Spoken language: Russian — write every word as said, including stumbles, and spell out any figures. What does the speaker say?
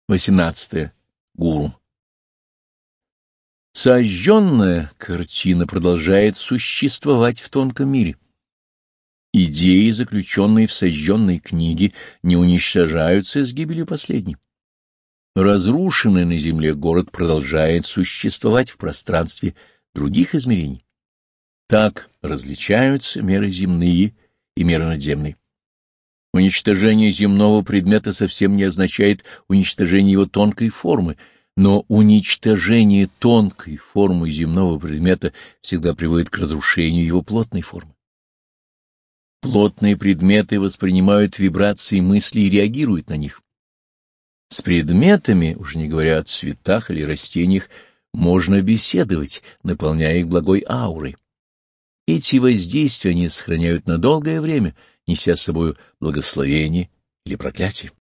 восемнадцатое. Гуру. Сожженная картина продолжает существовать в тонком мире. Идеи, заключенные в сожженной книге, не уничтожаются с гибелью последней. Разрушенный на земле город продолжает существовать в пространстве других измерений. Так различаются меры земные и меры надземные. Уничтожение земного предмета совсем не означает уничтожение его тонкой формы, но уничтожение тонкой формы земного предмета всегда приводит к разрушению его плотной формы. Плотные предметы воспринимают вибрации мысли и реагируют на них. С предметами, уже не говоря о цветах или растениях, можно беседовать, наполняя их благой аурой. Эти воздействия они сохраняют на долгое время, неся с собой благословение или проклятие.